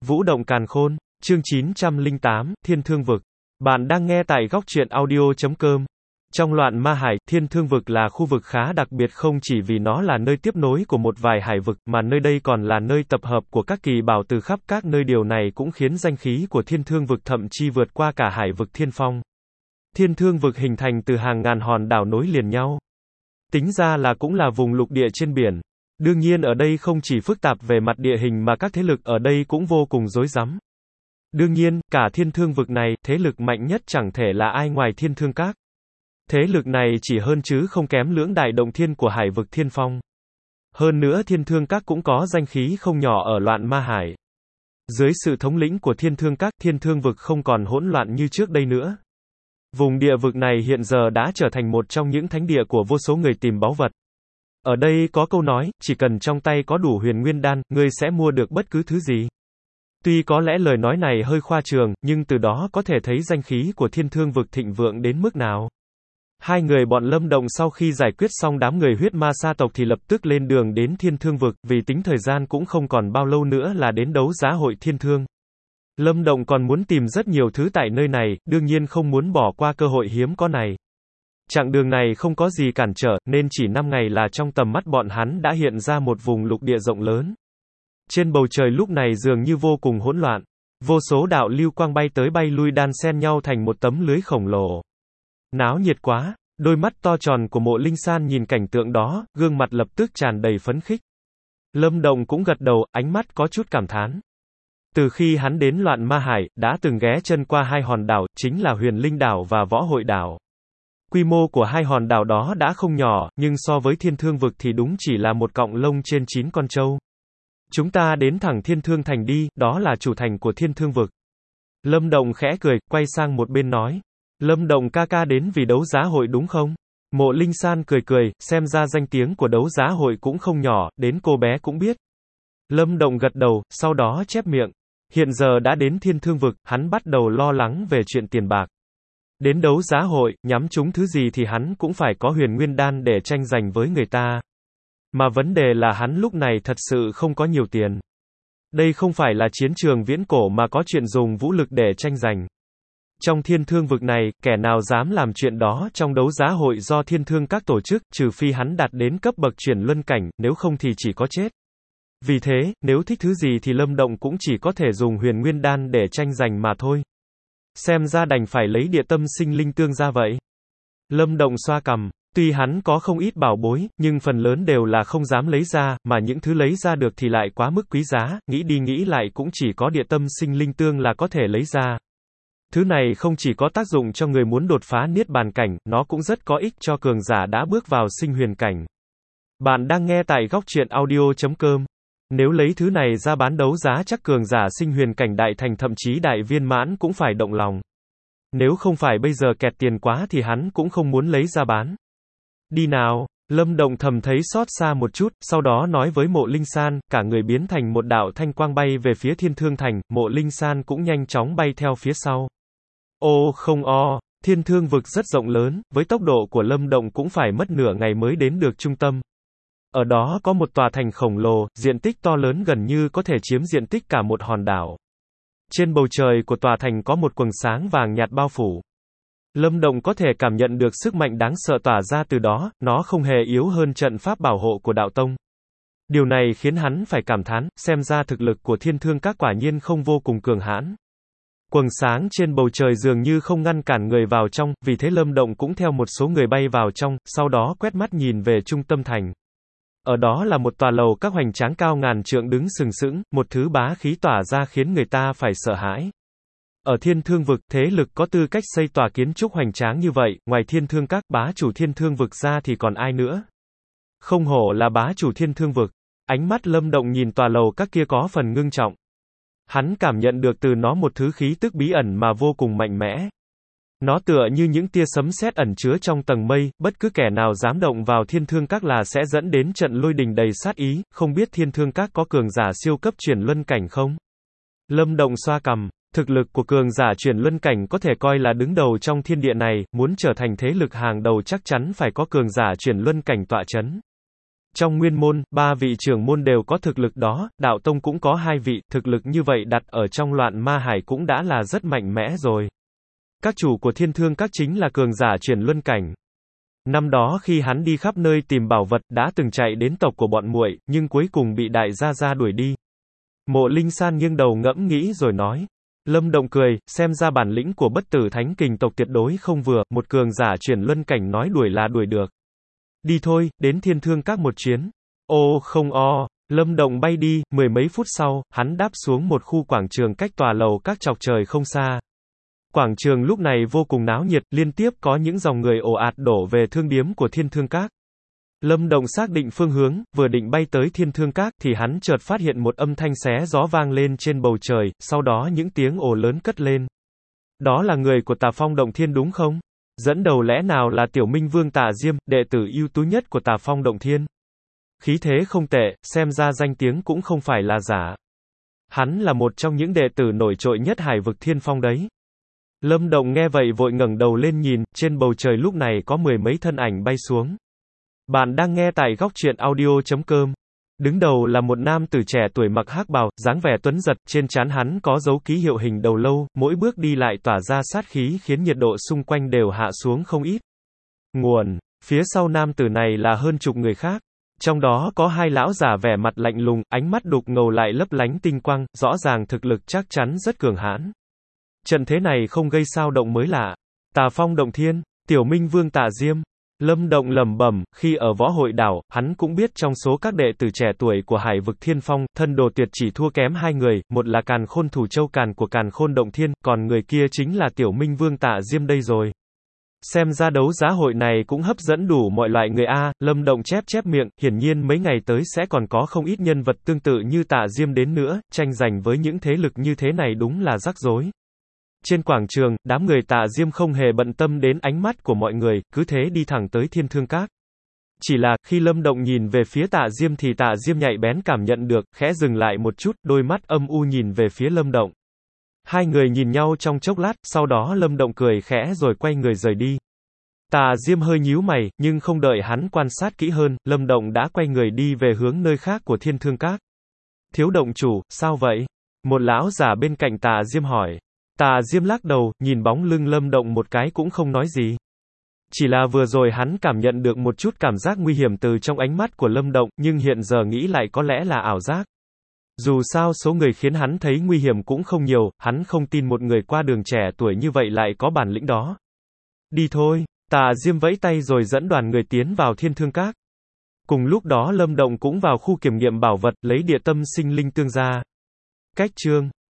Vũ động càn khôn, chương 908, Thiên Thương Vực. Bạn đang nghe tại góc truyện audio.com. Trong loạn ma hải, Thiên Thương Vực là khu vực khá đặc biệt không chỉ vì nó là nơi tiếp nối của một vài hải vực, mà nơi đây còn là nơi tập hợp của các kỳ bảo từ khắp các nơi. Điều này cũng khiến danh khí của Thiên Thương Vực thậm chí vượt qua cả hải vực Thiên Phong. Thiên Thương Vực hình thành từ hàng ngàn hòn đảo nối liền nhau. Tính ra là cũng là vùng lục địa trên biển. Đương nhiên ở đây không chỉ phức tạp về mặt địa hình mà các thế lực ở đây cũng vô cùng rối rắm. Đương nhiên, cả Thiên Thương Vực này, thế lực mạnh nhất chẳng thể là ai ngoài Thiên Thương Các. Thế lực này chỉ hơn chứ không kém lưỡng đại động thiên của hải vực Thiên Phong. Hơn nữa Thiên Thương Các cũng có danh khí không nhỏ ở loạn ma hải. Dưới sự thống lĩnh của Thiên Thương Các, Thiên Thương Vực không còn hỗn loạn như trước đây nữa. Vùng địa vực này hiện giờ đã trở thành một trong những thánh địa của vô số người tìm báu vật. Ở đây có câu nói, chỉ cần trong tay có đủ huyền nguyên đan, ngươi sẽ mua được bất cứ thứ gì. Tuy có lẽ lời nói này hơi khoa trương, nhưng từ đó có thể thấy danh khí của Thiên Thương Vực thịnh vượng đến mức nào. Hai người bọn Lâm Động sau khi giải quyết xong đám người huyết ma sa tộc thì lập tức lên đường đến Thiên Thương Vực, vì tính thời gian cũng không còn bao lâu nữa là đến đấu giá hội Thiên Thương. Lâm Động còn muốn tìm rất nhiều thứ tại nơi này, đương nhiên không muốn bỏ qua cơ hội hiếm có này. Chặng đường này không có gì cản trở, nên chỉ 5 ngày là trong tầm mắt bọn hắn đã hiện ra một vùng lục địa rộng lớn. Trên bầu trời lúc này dường như vô cùng hỗn loạn. Vô số đạo lưu quang bay tới bay lui đan xen nhau thành một tấm lưới khổng lồ. Náo nhiệt quá, đôi mắt to tròn của Mộ Linh San nhìn cảnh tượng đó, gương mặt lập tức tràn đầy phấn khích. Lâm Động cũng gật đầu, ánh mắt có chút cảm thán. Từ khi hắn đến loạn ma hải, đã từng ghé chân qua hai hòn đảo, chính là Huyền Linh Đảo và Võ Hội Đảo. Quy mô của hai hòn đảo đó đã không nhỏ, nhưng so với Thiên Thương Vực thì đúng chỉ là một cọng lông trên 9 con trâu. Chúng ta đến thẳng Thiên Thương Thành đi, đó là chủ thành của Thiên Thương Vực. Lâm Động khẽ cười, quay sang một bên nói. Lâm Động ca ca đến vì đấu giá hội đúng không? Mộ Linh San cười cười, xem ra danh tiếng của đấu giá hội cũng không nhỏ, đến cô bé cũng biết. Lâm Động gật đầu, sau đó chép miệng. Hiện giờ đã đến Thiên Thương Vực, hắn bắt đầu lo lắng về chuyện tiền bạc. Đến đấu giá hội, nhắm trúng thứ gì thì hắn cũng phải có huyền nguyên đan để tranh giành với người ta. Mà vấn đề là hắn lúc này thật sự không có nhiều tiền. Đây không phải là chiến trường viễn cổ mà có chuyện dùng vũ lực để tranh giành. Trong Thiên Thương Vực này, kẻ nào dám làm chuyện đó trong đấu giá hội do Thiên Thương Các tổ chức, trừ phi hắn đạt đến cấp bậc chuyển luân cảnh, nếu không thì chỉ có chết. Vì thế, nếu thích thứ gì thì Lâm Động cũng chỉ có thể dùng huyền nguyên đan để tranh giành mà thôi. Xem ra đành phải lấy địa tâm sinh linh tương ra vậy. Lâm Động xoa cằm, tuy hắn có không ít bảo bối, nhưng phần lớn đều là không dám lấy ra, mà những thứ lấy ra được thì lại quá mức quý giá, nghĩ đi nghĩ lại cũng chỉ có địa tâm sinh linh tương là có thể lấy ra. Thứ này không chỉ có tác dụng cho người muốn đột phá niết bàn cảnh, nó cũng rất có ích cho cường giả đã bước vào sinh huyền cảnh. Bạn đang nghe tại góc truyện audio.com. Nếu lấy thứ này ra bán đấu giá chắc cường giả sinh huyền cảnh đại thành thậm chí đại viên mãn cũng phải động lòng. Nếu không phải bây giờ kẹt tiền quá thì hắn cũng không muốn lấy ra bán. Đi nào, Lâm Động thầm thấy xót xa một chút, sau đó nói với Mộ Linh San, cả người biến thành một đạo thanh quang bay về phía Thiên Thương Thành, Mộ Linh San cũng nhanh chóng bay theo phía sau. Ô không o, Thiên Thương Vực rất rộng lớn, với tốc độ của Lâm Động cũng phải mất nửa ngày mới đến được trung tâm. Ở đó có một tòa thành khổng lồ, diện tích to lớn gần như có thể chiếm diện tích cả một hòn đảo. Trên bầu trời của tòa thành có một quầng sáng vàng nhạt bao phủ. Lâm Động có thể cảm nhận được sức mạnh đáng sợ tỏa ra từ đó, nó không hề yếu hơn trận pháp bảo hộ của đạo tông. Điều này khiến hắn phải cảm thán, xem ra thực lực của Thiên Thương Các quả nhiên không vô cùng cường hãn. Quầng sáng trên bầu trời dường như không ngăn cản người vào trong, vì thế Lâm Động cũng theo một số người bay vào trong, sau đó quét mắt nhìn về trung tâm thành. Ở đó là một tòa lầu các hoành tráng cao ngàn trượng đứng sừng sững, một thứ bá khí tỏa ra khiến người ta phải sợ hãi. Ở Thiên Thương Vực, thế lực có tư cách xây tòa kiến trúc hoành tráng như vậy, ngoài Thiên Thương Các bá chủ Thiên Thương Vực ra thì còn ai nữa? Không hổ là bá chủ Thiên Thương Vực. Ánh mắt Lâm Động nhìn tòa lầu các kia có phần ngưng trọng. Hắn cảm nhận được từ nó một thứ khí tức bí ẩn mà vô cùng mạnh mẽ. Nó tựa như những tia sấm sét ẩn chứa trong tầng mây, bất cứ kẻ nào dám động vào Thiên Thương Các là sẽ dẫn đến trận lôi đình đầy sát ý, không biết Thiên Thương Các có cường giả siêu cấp chuyển luân cảnh không? Lâm Động xoa cằm, thực lực của cường giả chuyển luân cảnh có thể coi là đứng đầu trong thiên địa này, muốn trở thành thế lực hàng đầu chắc chắn phải có cường giả chuyển luân cảnh tọa chấn. Trong nguyên môn, 3 vị trưởng môn đều có thực lực đó, đạo tông cũng có 2 vị, thực lực như vậy đặt ở trong loạn ma hải cũng đã là rất mạnh mẽ rồi. Các chủ của Thiên Thương Các chính là cường giả chuyển luân cảnh. Năm đó khi hắn đi khắp nơi tìm bảo vật, đã từng chạy đến tộc của bọn muội, nhưng cuối cùng bị đại gia gia đuổi đi. Mộ Linh San nghiêng đầu ngẫm nghĩ rồi nói. Lâm Động cười, xem ra bản lĩnh của Bất Tử Thánh Kình tộc tuyệt đối không vừa, một cường giả chuyển luân cảnh nói đuổi là đuổi được. Đi thôi, đến Thiên Thương Các một chuyến. Ô không o, Lâm Động bay đi, 10 mấy phút sau, hắn đáp xuống một khu quảng trường cách tòa lầu các chọc trời không xa. Quảng trường lúc này vô cùng náo nhiệt, liên tiếp có những dòng người ồ ạt đổ về thương điếm của Thiên Thương Các. Lâm Động xác định phương hướng, vừa định bay tới Thiên Thương Các, thì hắn chợt phát hiện một âm thanh xé gió vang lên trên bầu trời, sau đó những tiếng ồ lớn cất lên. Đó là người của Tà Phong Động Thiên đúng không? Dẫn đầu lẽ nào là Tiểu Minh Vương Tà Diêm, đệ tử ưu tú nhất của Tà Phong Động Thiên? Khí thế không tệ, xem ra danh tiếng cũng không phải là giả. Hắn là một trong những đệ tử nổi trội nhất Hải vực Thiên Phong đấy. Lâm Động nghe vậy vội ngẩng đầu lên nhìn, trên bầu trời lúc này có 10 mấy thân ảnh bay xuống. Bạn đang nghe tại góc truyện audio.com. Đứng đầu là một nam tử trẻ tuổi mặc hắc bào, dáng vẻ tuấn giật, trên trán hắn có dấu ký hiệu hình đầu lâu, mỗi bước đi lại tỏa ra sát khí khiến nhiệt độ xung quanh đều hạ xuống không ít. Nguồn, phía sau nam tử này là hơn chục người khác. Trong đó có 2 lão giả vẻ mặt lạnh lùng, ánh mắt đục ngầu lại lấp lánh tinh quang, rõ ràng thực lực chắc chắn rất cường hãn. Trận thế này không gây sao động mới lạ. Tà Phong Động Thiên, Tiểu Minh Vương Tà Diêm. Lâm Động lẩm bẩm, khi ở võ hội đảo, hắn cũng biết trong số các đệ tử trẻ tuổi của Hải vực Thiên Phong, thân đồ tuyệt chỉ thua kém 2 người, một là Càn Khôn Thủ Châu Càn của Càn Khôn Động Thiên, còn người kia chính là Tiểu Minh Vương Tà Diêm đây rồi. Xem ra đấu giá hội này cũng hấp dẫn đủ mọi loại người a. Lâm Động chép miệng, hiển nhiên mấy ngày tới sẽ còn có không ít nhân vật tương tự như Tà Diêm đến nữa, tranh giành với những thế lực như thế này đúng là rắc rối. Trên quảng trường, đám người Tà Diêm không hề bận tâm đến ánh mắt của mọi người, cứ thế đi thẳng tới Thiên Thương Các. Chỉ là, khi Lâm Động nhìn về phía Tà Diêm thì Tà Diêm nhạy bén cảm nhận được, khẽ dừng lại một chút, đôi mắt âm u nhìn về phía Lâm Động. Hai người nhìn nhau trong chốc lát, sau đó Lâm Động cười khẽ rồi quay người rời đi. Tà Diêm hơi nhíu mày, nhưng không đợi hắn quan sát kỹ hơn, Lâm Động đã quay người đi về hướng nơi khác của Thiên Thương Các. Thiếu động chủ, sao vậy? Một lão giả bên cạnh Tà Diêm hỏi. Tà Diêm lắc đầu, nhìn bóng lưng Lâm Động một cái cũng không nói gì. Chỉ là vừa rồi hắn cảm nhận được một chút cảm giác nguy hiểm từ trong ánh mắt của Lâm Động, nhưng hiện giờ nghĩ lại có lẽ là ảo giác. Dù sao số người khiến hắn thấy nguy hiểm cũng không nhiều, hắn không tin một người qua đường trẻ tuổi như vậy lại có bản lĩnh đó. Đi thôi, Tà Diêm vẫy tay rồi dẫn đoàn người tiến vào Thiên Thương Các. Cùng lúc đó Lâm Động cũng vào khu kiểm nghiệm bảo vật, lấy địa tâm sinh linh tương ra. Cách chương